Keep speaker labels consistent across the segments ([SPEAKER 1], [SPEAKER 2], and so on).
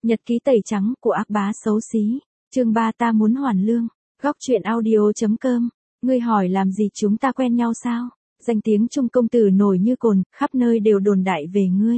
[SPEAKER 1] Nhật ký tẩy trắng của ác bá xấu xí. Chương 3 ta muốn hoàn lương. Góc truyện audio.com. Ngươi hỏi làm gì chúng ta quen nhau sao? Danh tiếng Trung công tử nổi như cồn, khắp nơi đều đồn đại về ngươi.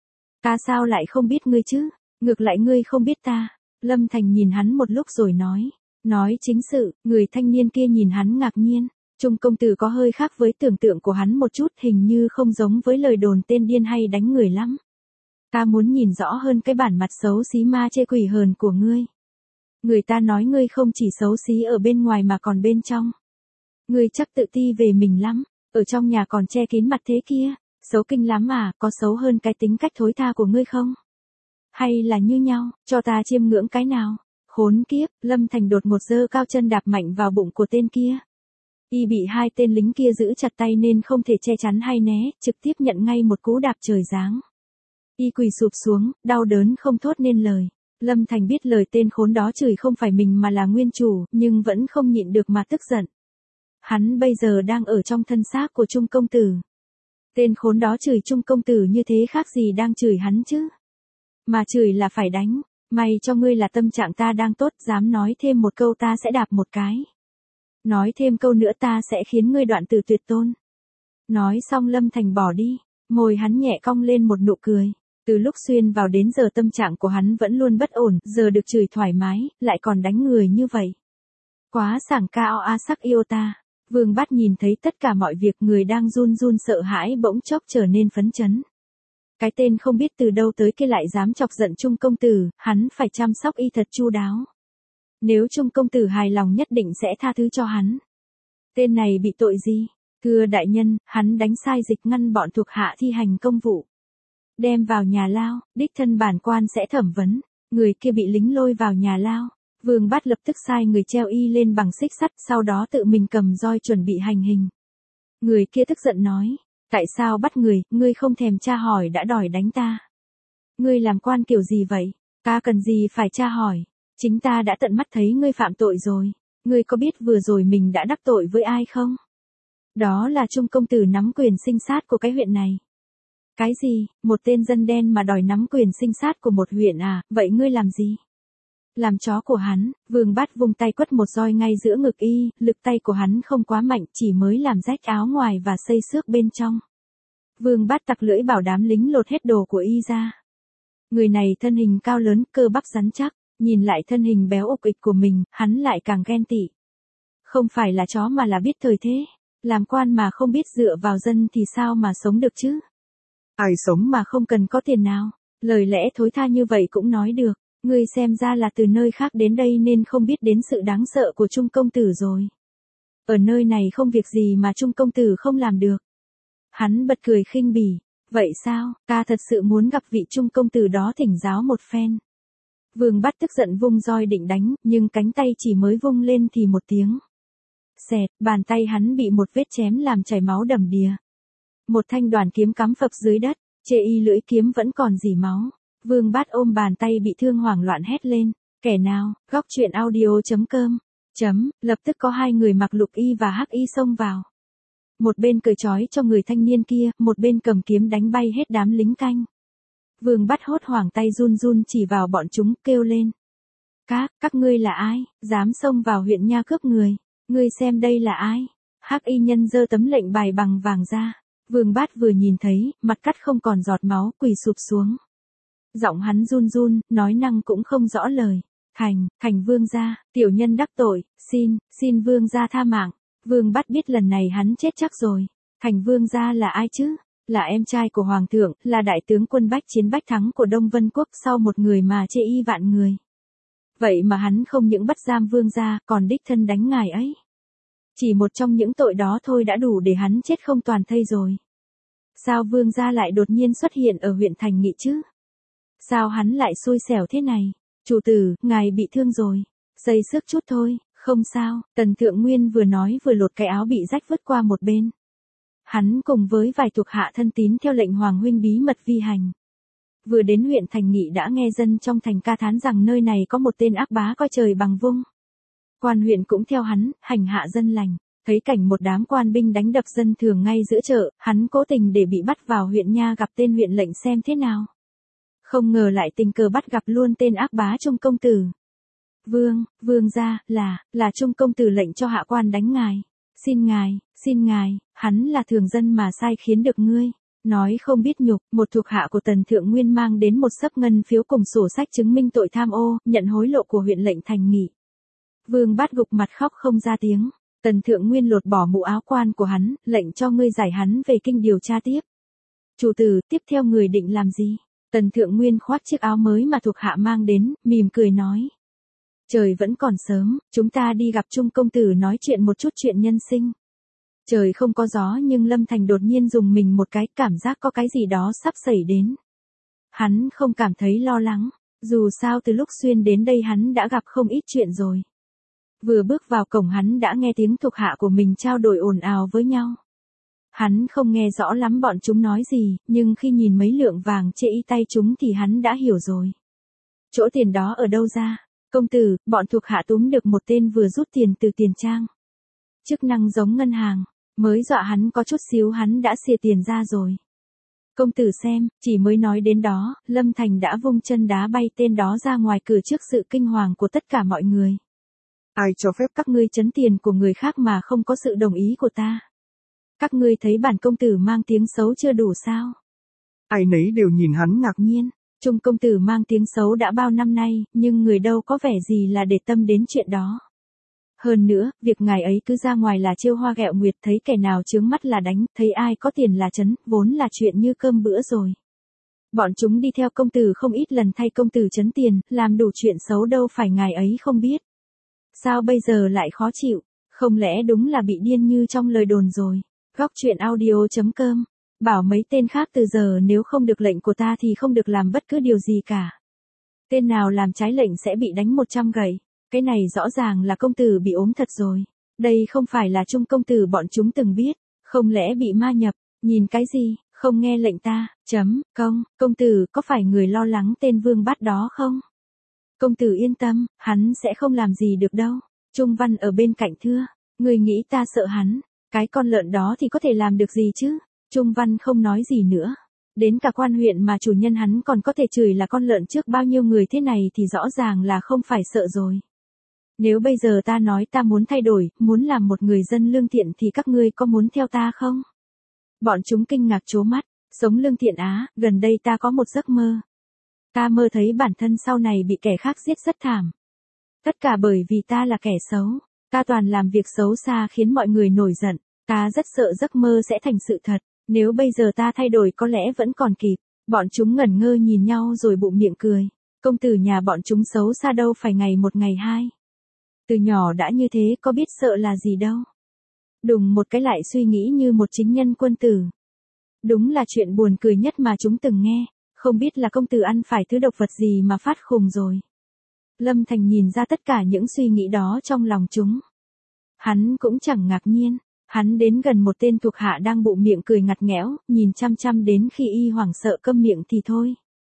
[SPEAKER 1] Ta sao lại không biết ngươi chứ? Ngược lại ngươi không biết ta. Lâm Thành nhìn hắn một lúc rồi nói. Nói chính sự, người thanh niên kia nhìn hắn ngạc nhiên. Trung công tử có hơi khác với tưởng tượng của hắn một chút, hình như không giống với lời đồn tên điên hay đánh người lắm. Ta muốn nhìn rõ hơn cái bản mặt xấu xí ma chê quỷ hờn của ngươi. Người ta nói ngươi không chỉ xấu xí ở bên ngoài mà còn bên trong. Ngươi chắc tự ti về mình lắm, ở trong nhà còn che kín mặt thế kia, xấu kinh lắm à, có xấu hơn cái tính cách thối tha của ngươi không? Hay là như nhau, cho ta chiêm ngưỡng cái nào? Khốn kiếp, Lâm Thành đột ngột giơ cao chân đạp mạnh vào bụng của tên kia. Y bị hai tên lính kia giữ chặt tay nên không thể che chắn hay né, trực tiếp nhận ngay một cú đạp trời giáng. Y quỳ sụp xuống, đau đớn không thốt nên lời. Lâm Thành biết lời tên khốn đó chửi không phải mình mà là nguyên chủ, nhưng vẫn không nhịn được mà tức giận. Hắn bây giờ đang ở trong thân xác của Trung công tử. Tên khốn đó chửi Trung công tử như thế khác gì đang chửi hắn chứ? Mà chửi là phải đánh. May cho ngươi là tâm trạng ta đang tốt, dám nói thêm một câu ta sẽ đạp một cái. Nói thêm câu nữa ta sẽ khiến ngươi đoạn tử tuyệt tôn. Nói xong Lâm Thành bỏ đi, môi hắn nhẹ cong lên một nụ cười. Từ lúc xuyên vào đến giờ tâm trạng của hắn vẫn luôn bất ổn, giờ được chửi thoải mái, lại còn đánh người như vậy. Quá sảng cao a sắc yêu ta. Vương Bát nhìn thấy tất cả mọi việc, người đang run run sợ hãi bỗng chốc trở nên phấn chấn. Cái tên không biết từ đâu tới kia lại dám chọc giận Trung công tử, hắn phải chăm sóc y thật chu đáo. Nếu Trung công tử hài lòng nhất định sẽ tha thứ cho hắn. Tên này bị tội gì? Thưa đại nhân, hắn đánh sai dịch ngăn bọn thuộc hạ thi hành công vụ. Đem vào nhà lao, đích thân bản quan sẽ thẩm vấn. Người kia bị lính lôi vào nhà lao. Vương Bát lập tức sai người treo y lên bằng xích sắt, sau đó tự mình cầm roi chuẩn bị hành hình. Người kia tức giận nói. Tại sao bắt người, ngươi không thèm tra hỏi đã đòi đánh ta? Ngươi làm quan kiểu gì vậy? Ta cần gì phải tra hỏi? Chính ta đã tận mắt thấy ngươi phạm tội rồi. Ngươi có biết vừa rồi mình đã đắc tội với ai không? Đó là Trung công tử nắm quyền sinh sát của cái huyện này. Cái gì, một tên dân đen mà đòi nắm quyền sinh sát của một huyện à, vậy ngươi làm gì? Làm chó của hắn, Vương Bát vung tay quất một roi ngay giữa ngực y, lực tay của hắn không quá mạnh, chỉ mới làm rách áo ngoài và xây xước bên trong. Vương Bát tặc lưỡi bảo đám lính lột hết đồ của y ra. Người này thân hình cao lớn, cơ bắp rắn chắc, nhìn lại thân hình béo ục ịch của mình, hắn lại càng ghen tị. Không phải là chó mà là biết thời thế, làm quan mà không biết dựa vào dân thì sao mà sống được chứ? Ai sống mà không cần có tiền nào, lời lẽ thối tha như vậy cũng nói được. Ngươi xem ra là từ nơi khác đến đây nên không biết đến sự đáng sợ của Trung công tử rồi. Ở nơi này không việc gì mà Trung công tử không làm được. Hắn bật cười khinh bỉ. Vậy sao, ta thật sự muốn gặp vị Trung công tử đó thỉnh giáo một phen. Vương Bát tức giận vung roi định đánh, nhưng cánh tay chỉ mới vung lên thì một tiếng. Xẹt, bàn tay hắn bị một vết chém làm chảy máu đầm đìa. Một thanh đoàn kiếm cắm phập dưới đất, chê y lưỡi kiếm vẫn còn rỉ máu. Vương Bát ôm bàn tay bị thương hoảng loạn hét lên, kẻ nào, góc truyện audio.com. Lập tức có hai người mặc lục y và hắc y xông vào. Một bên cởi trói cho người thanh niên kia, một bên cầm kiếm đánh bay hết đám lính canh. Vương Bát hốt hoảng tay run run chỉ vào bọn chúng kêu lên. Các ngươi là ai, dám xông vào huyện nha cướp người, ngươi xem đây là ai? Hắc y nhân giơ tấm lệnh bài bằng vàng ra. Vương Bát vừa nhìn thấy, mặt cắt không còn giọt máu, quỳ sụp xuống. Giọng hắn run run, nói năng cũng không rõ lời. Thành vương gia, tiểu nhân đắc tội, xin vương gia tha mạng. Vương Bát biết lần này hắn chết chắc rồi. Thành vương gia là ai chứ? Là em trai của hoàng thượng, là đại tướng quân bách chiến bách thắng của Đông Vân Quốc, sau một người mà chê y vạn người. Vậy mà hắn không những bắt giam vương gia, còn đích thân đánh ngài ấy. Chỉ một trong những tội đó thôi đã đủ để hắn chết không toàn thây rồi. Sao vương gia lại đột nhiên xuất hiện ở huyện Thành Nghị chứ? Sao hắn lại xui xẻo thế này? Chủ tử, ngài bị thương rồi. Xây xước chút thôi, không sao. Tần Thượng Nguyên vừa nói vừa lột cái áo bị rách vứt qua một bên. Hắn cùng với vài thuộc hạ thân tín theo lệnh Hoàng huynh bí mật vi hành. Vừa đến huyện Thành Nghị đã nghe dân trong thành ca thán rằng nơi này có một tên ác bá coi trời bằng vung. Quan huyện cũng theo hắn, hành hạ dân lành. Thấy cảnh một đám quan binh đánh đập dân thường ngay giữa chợ, hắn cố tình để bị bắt vào huyện nha gặp tên huyện lệnh xem thế nào. Không ngờ lại tình cờ bắt gặp luôn tên ác bá Trung công tử. Vương gia, là Trung công tử lệnh cho hạ quan đánh ngài. Xin ngài, hắn là thường dân mà sai khiến được ngươi. Nói không biết nhục, một thuộc hạ của Tần Thượng Nguyên mang đến một xấp ngân phiếu cùng sổ sách chứng minh tội tham ô, nhận hối lộ của huyện lệnh thành nghị. Vương Bát gục mặt khóc không ra tiếng. Tần Thượng Nguyên lột bỏ mũ áo quan của hắn, lệnh cho ngươi giải hắn về kinh điều tra tiếp. Chủ tử, tiếp theo người định làm gì? Tần Thượng Nguyên khoác chiếc áo mới mà thuộc hạ mang đến, mỉm cười nói. Trời vẫn còn sớm, chúng ta đi gặp Trung công tử nói chuyện một chút chuyện nhân sinh. Trời không có gió nhưng Lâm Thành đột nhiên dùng mình một cái, cảm giác có cái gì đó sắp xảy đến. Hắn không cảm thấy lo lắng, dù sao từ lúc xuyên đến đây hắn đã gặp không ít chuyện rồi. Vừa bước vào cổng hắn đã nghe tiếng thuộc hạ của mình trao đổi ồn ào với nhau. Hắn không nghe rõ lắm bọn chúng nói gì, nhưng khi nhìn mấy lượng vàng trên y tay chúng thì hắn đã hiểu rồi. Chỗ tiền đó ở đâu ra? Công tử, bọn thuộc hạ túm được một tên vừa rút tiền từ tiền trang. Chức năng giống ngân hàng, mới dọa hắn có chút xíu hắn đã xìa tiền ra rồi. Công tử xem, chỉ mới nói đến đó, Lâm Thành đã vung chân đá bay tên đó ra ngoài cửa trước sự kinh hoàng của tất cả mọi người. Ai cho phép các ngươi trấn tiền của người khác mà không có sự đồng ý của ta? Các ngươi thấy bản công tử mang tiếng xấu chưa đủ sao?
[SPEAKER 2] Ai nấy đều nhìn hắn ngạc nhiên.
[SPEAKER 1] Trung công tử mang tiếng xấu đã bao năm nay, nhưng người đâu có vẻ gì là để tâm đến chuyện đó. Hơn nữa, việc ngài ấy cứ ra ngoài là trêu hoa ghẹo nguyệt, thấy kẻ nào chướng mắt là đánh, thấy ai có tiền là trấn, vốn là chuyện như cơm bữa rồi. Bọn chúng đi theo công tử không ít lần thay công tử trấn tiền, làm đủ chuyện xấu đâu phải ngài ấy không biết. Sao bây giờ lại khó chịu, không lẽ đúng là bị điên như trong lời đồn rồi. Góc truyện audio.com, bảo mấy tên khác từ giờ nếu không được lệnh của ta thì không được làm bất cứ điều gì cả. Tên nào làm trái lệnh sẽ bị đánh 100 gậy. Cái này rõ ràng là công tử bị ốm thật rồi. Đây không phải là Trung công tử bọn chúng từng biết, không lẽ bị ma nhập, nhìn cái gì, không nghe lệnh ta, công tử có phải người lo lắng tên Vương Bát đó không? Công tử yên tâm, hắn sẽ không làm gì được đâu. Trung Văn ở bên cạnh thưa, người nghĩ ta sợ hắn, cái con lợn đó thì có thể làm được gì chứ? Trung Văn không nói gì nữa. Đến cả quan huyện mà chủ nhân hắn còn có thể chửi là con lợn trước bao nhiêu người thế này thì rõ ràng là không phải sợ rồi. Nếu bây giờ ta nói ta muốn thay đổi, muốn làm một người dân lương thiện thì các ngươi có muốn theo ta không? Bọn chúng kinh ngạc trố mắt, sống lương thiện á, gần đây ta có một giấc mơ. Ta mơ thấy bản thân sau này bị kẻ khác giết rất thảm. Tất cả bởi vì ta là kẻ xấu, ta toàn làm việc xấu xa khiến mọi người nổi giận, ta rất sợ giấc mơ sẽ thành sự thật, nếu bây giờ ta thay đổi có lẽ vẫn còn kịp. Bọn chúng ngẩn ngơ nhìn nhau rồi bụng miệng cười, công tử nhà bọn chúng xấu xa đâu phải ngày một ngày hai. Từ nhỏ đã như thế có biết sợ là gì đâu. Đùng một cái lại suy nghĩ như một chính nhân quân tử. Đúng là chuyện buồn cười nhất mà chúng từng nghe, không biết là công tử ăn phải thứ độc vật gì mà phát khùng rồi. Lâm Thành nhìn ra tất cả những suy nghĩ đó trong lòng chúng. Hắn cũng chẳng ngạc nhiên, hắn đến gần một tên thuộc hạ đang bụng miệng cười ngặt nghẽo, nhìn chăm chăm đến khi y hoảng sợ câm miệng thì thôi.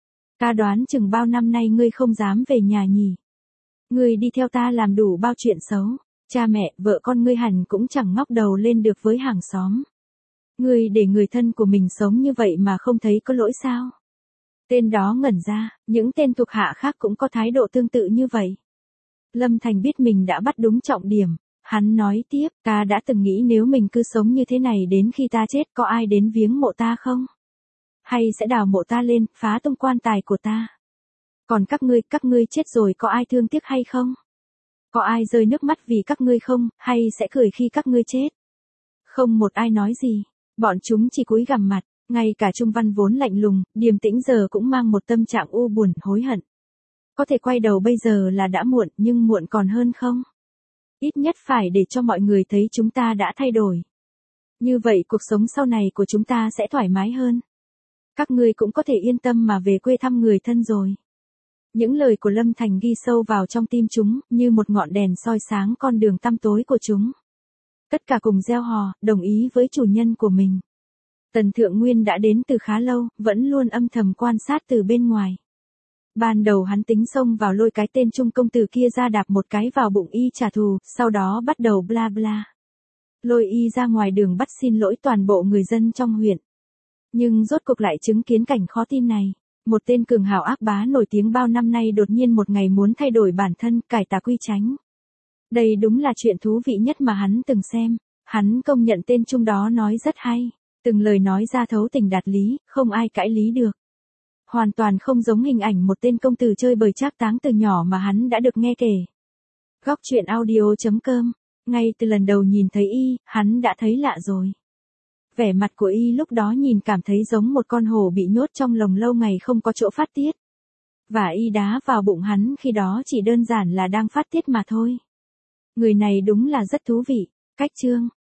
[SPEAKER 1] Ta đoán chừng bao năm nay ngươi không dám về nhà nhỉ. Ngươi đi theo ta làm đủ bao chuyện xấu, cha mẹ, vợ con ngươi hẳn cũng chẳng ngóc đầu lên được với hàng xóm. Ngươi để người thân của mình sống như vậy mà không thấy có lỗi sao? Tên đó ngẩn ra, những tên thuộc hạ khác cũng có thái độ tương tự như vậy. Lâm Thành biết mình đã bắt đúng trọng điểm, hắn nói tiếp, ta đã từng nghĩ nếu mình cứ sống như thế này đến khi ta chết có ai đến viếng mộ ta không? Hay sẽ đào mộ ta lên, phá tung quan tài của ta? Còn các ngươi chết rồi có ai thương tiếc hay không? Có ai rơi nước mắt vì các ngươi không, hay sẽ cười khi các ngươi chết? Không một ai nói gì, bọn chúng chỉ cúi gằm mặt, ngay cả Trung Văn vốn lạnh lùng, điềm tĩnh giờ cũng mang một tâm trạng u buồn, hối hận. Có thể quay đầu bây giờ là đã muộn, nhưng muộn còn hơn không? Ít nhất phải để cho mọi người thấy chúng ta đã thay đổi. Như vậy cuộc sống sau này của chúng ta sẽ thoải mái hơn. Các ngươi cũng có thể yên tâm mà về quê thăm người thân rồi. Những lời của Lâm Thành ghi sâu vào trong tim chúng, như một ngọn đèn soi sáng con đường tăm tối của chúng. Tất cả cùng reo hò, đồng ý với chủ nhân của mình. Tần Thượng Nguyên đã đến từ khá lâu, vẫn luôn âm thầm quan sát từ bên ngoài. Ban đầu hắn tính xông vào lôi cái tên Trung công tử kia ra đạp một cái vào bụng y trả thù, sau đó bắt đầu bla bla. Lôi y ra ngoài đường bắt xin lỗi toàn bộ người dân trong huyện. Nhưng rốt cuộc lại chứng kiến cảnh khó tin này. Một tên cường hào ác bá nổi tiếng bao năm nay đột nhiên một ngày muốn thay đổi bản thân, cải tà quy chánh. Đây đúng là chuyện thú vị nhất mà hắn từng xem. Hắn công nhận tên Trung đó nói rất hay. Từng lời nói ra thấu tình đạt lý, không ai cãi lý được. Hoàn toàn không giống hình ảnh một tên công tử chơi bời trác táng từ nhỏ mà hắn đã được nghe kể. Góc truyện audio.com. Ngay từ lần đầu nhìn thấy y, hắn đã thấy lạ rồi. Vẻ mặt của y lúc đó nhìn cảm thấy giống một con hổ bị nhốt trong lồng lâu ngày không có chỗ phát tiết. Và y đá vào bụng hắn khi đó chỉ đơn giản là đang phát tiết mà thôi. Người này đúng là rất thú vị. Cách chương.